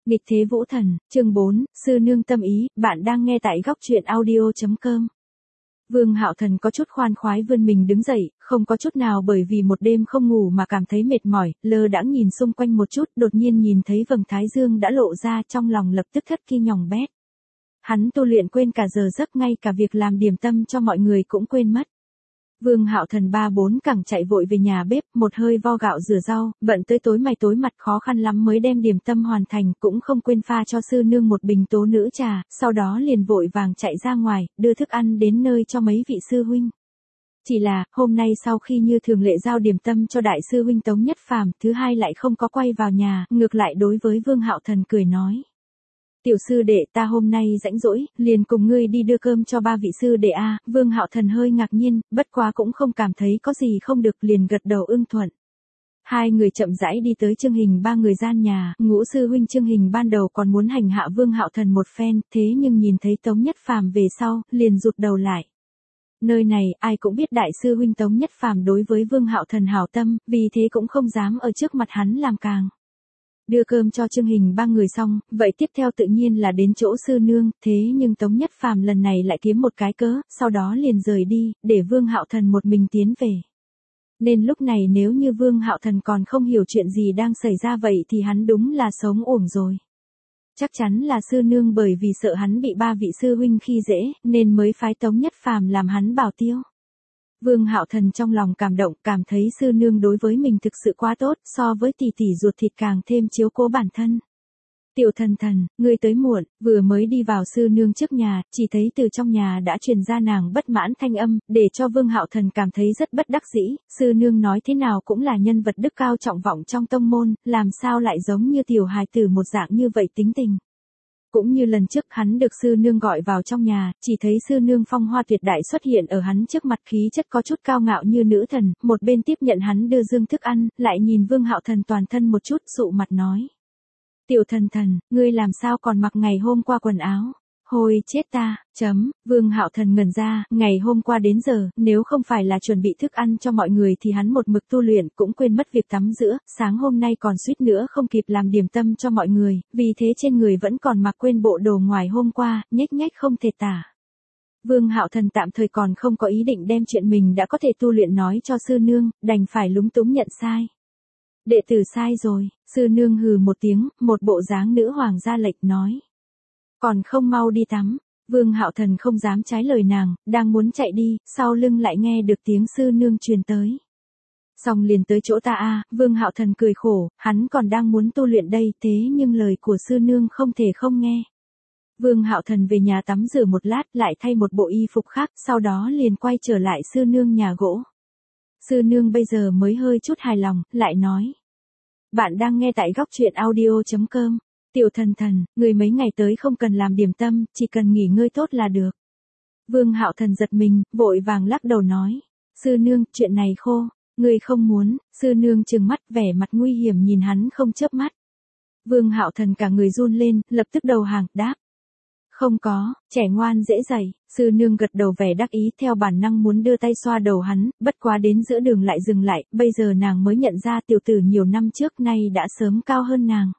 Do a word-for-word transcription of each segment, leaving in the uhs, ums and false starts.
Nghịch thế vũ thần, chương bốn, sư nương tâm ý, bạn đang nghe tại góc truyện audio chấm com. Vương Hạo Thần có chút khoan khoái vươn mình đứng dậy, không có chút nào bởi vì một đêm không ngủ mà cảm thấy mệt mỏi, lơ đãng nhìn xung quanh một chút, đột nhiên nhìn thấy vầng thái dương đã lộ ra, trong lòng lập tức thất kinh nhòng bét. Hắn tu luyện quên cả giờ giấc, ngay cả việc làm điểm tâm cho mọi người cũng quên mất. Vương Hạo Thần ba bốn cẳng chạy vội về nhà bếp, một hơi vo gạo rửa rau, bận tới tối mày tối mặt, khó khăn lắm mới đem điểm tâm hoàn thành, cũng không quên pha cho sư nương một bình tố nữ trà, sau đó liền vội vàng chạy ra ngoài, đưa thức ăn đến nơi cho mấy vị sư huynh. Chỉ là, hôm nay sau khi như thường lệ giao điểm tâm cho đại sư huynh Tống Nhất Phàm, thứ hai lại không có quay vào nhà, ngược lại đối với Vương Hạo Thần cười nói. Tiểu sư đệ, ta hôm nay rãnh rỗi, liền cùng ngươi đi đưa cơm cho ba vị sư đệ a. Vương Hạo Thần hơi ngạc nhiên, bất quá cũng không cảm thấy có gì không được, liền gật đầu ưng thuận. Hai người chậm rãi đi tới Trương Hình ba người gian nhà, ngũ sư huynh Trương Hình ban đầu còn muốn hành hạ Vương Hạo Thần một phen, thế nhưng nhìn thấy Tống Nhất Phàm về sau, liền rụt đầu lại. Nơi này, ai cũng biết đại sư huynh Tống Nhất Phàm đối với Vương Hạo Thần hảo tâm, vì thế cũng không dám ở trước mặt hắn làm càng. Đưa cơm cho Trương Hình ba người xong, vậy tiếp theo tự nhiên là đến chỗ sư nương, thế nhưng Tống Nhất Phàm lần này lại kiếm một cái cớ, sau đó liền rời đi, để Vương Hạo Thần một mình tiến về. Nên lúc này nếu như Vương Hạo Thần còn không hiểu chuyện gì đang xảy ra vậy thì hắn đúng là sống uổng rồi. Chắc chắn là sư nương bởi vì sợ hắn bị ba vị sư huynh khi dễ, nên mới phái Tống Nhất Phàm làm hắn bảo tiêu. Vương Hạo Thần trong lòng cảm động, cảm thấy sư nương đối với mình thực sự quá tốt, so với tỷ tỷ ruột thịt càng thêm chiếu cố bản thân. Tiểu Thần Thần, ngươi tới muộn, vừa mới đi vào sư nương trước nhà, chỉ thấy từ trong nhà đã truyền ra nàng bất mãn thanh âm, để cho Vương Hạo Thần cảm thấy rất bất đắc dĩ, sư nương nói thế nào cũng là nhân vật đức cao trọng vọng trong tông môn, làm sao lại giống như tiểu hài tử một dạng như vậy tính tình. Cũng như lần trước hắn được sư nương gọi vào trong nhà, chỉ thấy sư nương phong hoa tuyệt đại xuất hiện ở hắn trước mặt, khí chất có chút cao ngạo như nữ thần, một bên tiếp nhận hắn đưa dương thức ăn, lại nhìn Vương Hạo Thần toàn thân một chút, sụ mặt nói. Tiểu Thần Thần, ngươi làm sao còn mặc ngày hôm qua quần áo? Hồi chết ta, chấm, Vương Hạo Thần ngẩn ra, ngày hôm qua đến giờ, nếu không phải là chuẩn bị thức ăn cho mọi người thì hắn một mực tu luyện, cũng quên mất việc tắm rửa, sáng hôm nay còn suýt nữa không kịp làm điểm tâm cho mọi người, vì thế trên người vẫn còn mặc quên bộ đồ ngoài hôm qua, nhếch nhếch không thể tả. Vương Hạo Thần tạm thời còn không có ý định đem chuyện mình đã có thể tu luyện nói cho sư nương, đành phải lúng túng nhận sai. Đệ tử sai rồi, sư nương hừ một tiếng, một bộ dáng nữ hoàng ra lệnh nói. Còn không mau đi tắm. Vương Hạo Thần không dám trái lời nàng, đang muốn chạy đi, sau lưng lại nghe được tiếng sư nương truyền tới. Xong liền tới chỗ ta a. Vương Hạo Thần cười khổ, hắn còn đang muốn tu luyện đây, thế nhưng lời của sư nương không thể không nghe. Vương Hạo Thần về nhà tắm rửa một lát, lại thay một bộ y phục khác, sau đó liền quay trở lại sư nương nhà gỗ. Sư nương bây giờ mới hơi chút hài lòng, lại nói. Bạn đang nghe tại góc truyện audio chấm com. Tiểu Thần Thần, người mấy ngày tới không cần làm điểm tâm, chỉ cần nghỉ ngơi tốt là được. Vương Hạo Thần giật mình, vội vàng lắc đầu nói. Sư nương, chuyện này khô, người không muốn. Sư nương trừng mắt, vẻ mặt nguy hiểm nhìn hắn không chớp mắt. Vương Hạo Thần cả người run lên, lập tức đầu hàng, đáp. Không có, trẻ ngoan dễ dạy. Sư nương gật đầu vẻ đắc ý, theo bản năng muốn đưa tay xoa đầu hắn, bất quá đến giữa đường lại dừng lại, bây giờ nàng mới nhận ra tiểu tử nhiều năm trước nay đã sớm cao hơn nàng.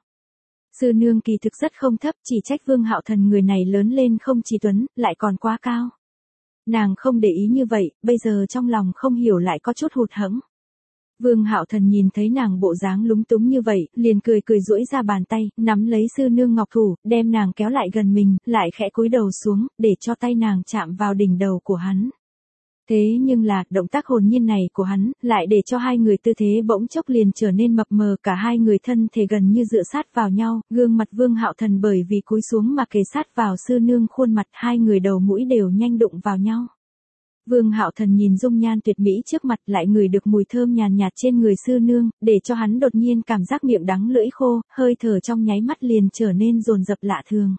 Sư nương kỳ thực rất không thấp, chỉ trách Vương Hạo Thần người này lớn lên không chỉ tuấn, lại còn quá cao. Nàng không để ý như vậy, bây giờ trong lòng không hiểu lại có chút hụt hẫng. Vương Hạo Thần nhìn thấy nàng bộ dáng lúng túng như vậy, liền cười cười duỗi ra bàn tay, nắm lấy sư nương ngọc thủ, đem nàng kéo lại gần mình, lại khẽ cúi đầu xuống, để cho tay nàng chạm vào đỉnh đầu của hắn. Thế nhưng là, động tác hồn nhiên này của hắn, lại để cho hai người tư thế bỗng chốc liền trở nên mập mờ, cả hai người thân thể gần như dựa sát vào nhau, gương mặt Vương Hạo Thần bởi vì cúi xuống mà kề sát vào sư nương khuôn mặt, hai người đầu mũi đều nhanh đụng vào nhau. Vương Hạo Thần nhìn dung nhan tuyệt mỹ trước mặt, lại ngửi được mùi thơm nhàn nhạt trên người sư nương, để cho hắn đột nhiên cảm giác miệng đắng lưỡi khô, hơi thở trong nháy mắt liền trở nên dồn dập lạ thường.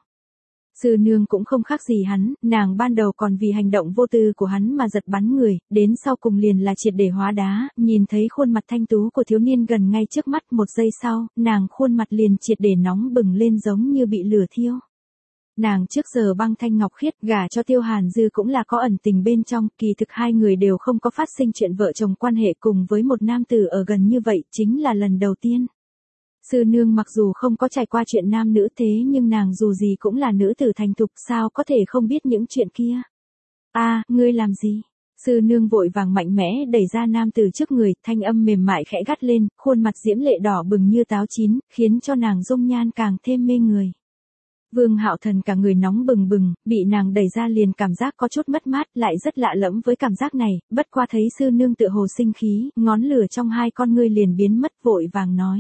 Sư nương cũng không khác gì hắn, nàng ban đầu còn vì hành động vô tư của hắn mà giật bắn người, đến sau cùng liền là triệt để hóa đá, nhìn thấy khuôn mặt thanh tú của thiếu niên gần ngay trước mắt, một giây sau, nàng khuôn mặt liền triệt để nóng bừng lên giống như bị lửa thiêu. Nàng trước giờ băng thanh ngọc khiết, gả cho Tiêu Hàn Dư cũng là có ẩn tình bên trong, kỳ thực hai người đều không có phát sinh chuyện vợ chồng quan hệ cùng với một nam tử ở gần như vậy, chính là lần đầu tiên. Sư nương mặc dù không có trải qua chuyện nam nữ thế nhưng nàng dù gì cũng là nữ tử thành thục, sao có thể không biết những chuyện kia. A, ngươi làm gì? Sư nương vội vàng mạnh mẽ đẩy ra nam tử trước người, thanh âm mềm mại khẽ gắt lên, khuôn mặt diễm lệ đỏ bừng như táo chín, khiến cho nàng dung nhan càng thêm mê người. Vương Hạo Thần cả người nóng bừng bừng, bị nàng đẩy ra liền cảm giác có chút mất mát, lại rất lạ lẫm với cảm giác này, bất qua thấy sư nương tựa hồ sinh khí, ngón lửa trong hai con ngươi liền biến mất, vội vàng nói.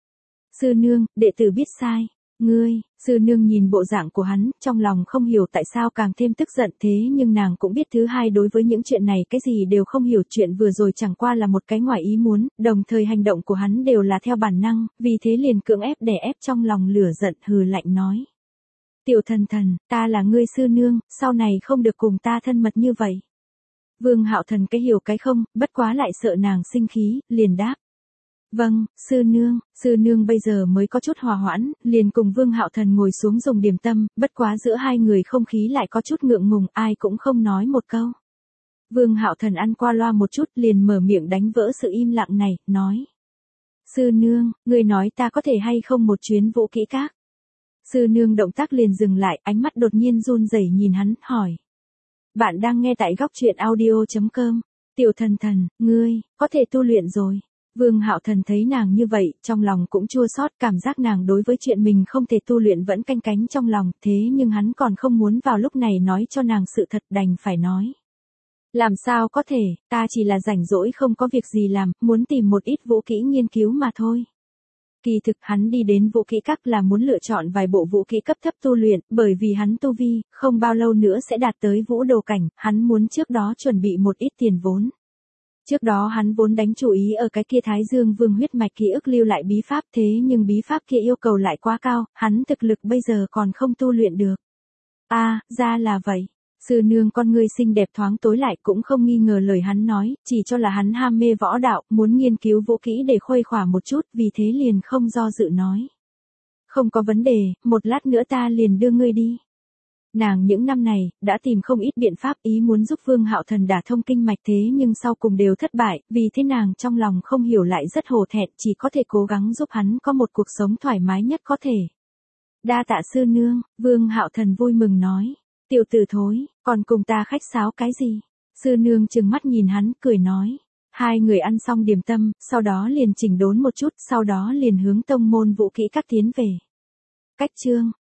Sư nương, đệ tử biết sai. Ngươi, sư nương nhìn bộ dạng của hắn, trong lòng không hiểu tại sao càng thêm tức giận, thế nhưng nàng cũng biết thứ hai đối với những chuyện này cái gì đều không hiểu, chuyện vừa rồi chẳng qua là một cái ngoài ý muốn, đồng thời hành động của hắn đều là theo bản năng, vì thế liền cưỡng ép đè ép trong lòng lửa giận, hừ lạnh nói. Tiểu thần thần, ta là ngươi sư nương, sau này không được cùng ta thân mật như vậy. Vương Hạo Thần cái hiểu cái không, bất quá lại sợ nàng sinh khí, liền đáp. Vâng, sư nương, sư nương bây giờ mới có chút hòa hoãn, liền cùng Vương Hạo Thần ngồi xuống dùng điểm tâm, bất quá giữa hai người không khí lại có chút ngượng ngùng, ai cũng không nói một câu. Vương Hạo Thần ăn qua loa một chút liền mở miệng đánh vỡ sự im lặng này, nói. Sư nương, ngươi nói ta có thể hay không một chuyến vũ kỹ các? Sư nương động tác liền dừng lại, ánh mắt đột nhiên run rẩy nhìn hắn, hỏi. Bạn đang nghe tại góc truyện audio chấm com. Tiểu thần thần, ngươi, có thể tu luyện rồi. Vương Hạo Thần thấy nàng như vậy, trong lòng cũng chua xót, cảm giác nàng đối với chuyện mình không thể tu luyện vẫn canh cánh trong lòng, thế nhưng hắn còn không muốn vào lúc này nói cho nàng sự thật, đành phải nói. Làm sao có thể, ta chỉ là rảnh rỗi không có việc gì làm, muốn tìm một ít vũ kỹ nghiên cứu mà thôi. Kỳ thực hắn đi đến vũ kỹ các là muốn lựa chọn vài bộ vũ kỹ cấp thấp tu luyện, bởi vì hắn tu vi, không bao lâu nữa sẽ đạt tới vũ đồ cảnh, hắn muốn trước đó chuẩn bị một ít tiền vốn. Trước đó hắn vốn đánh chủ ý ở cái kia Thái Dương Vương huyết mạch ký ức lưu lại bí pháp, thế nhưng bí pháp kia yêu cầu lại quá cao, hắn thực lực bây giờ còn không tu luyện được. A, à, ra là vậy. Sư nương con ngươi xinh đẹp thoáng tối lại, cũng không nghi ngờ lời hắn nói, chỉ cho là hắn ham mê võ đạo, muốn nghiên cứu vũ kỹ để khuây khỏa một chút, vì thế liền không do dự nói. Không có vấn đề, một lát nữa ta liền đưa ngươi đi. Nàng những năm này, đã tìm không ít biện pháp, ý muốn giúp Vương Hạo Thần đả thông kinh mạch, thế nhưng sau cùng đều thất bại, vì thế nàng trong lòng không hiểu lại rất hổ thẹn, chỉ có thể cố gắng giúp hắn có một cuộc sống thoải mái nhất có thể. Đa tạ sư nương, Vương Hạo Thần vui mừng nói. Tiểu tử thối, còn cùng ta khách sáo cái gì? Sư nương trừng mắt nhìn hắn, cười nói. Hai người ăn xong điểm tâm, sau đó liền chỉnh đốn một chút, sau đó liền hướng tông môn vũ kỹ các tiến về. Cách chương.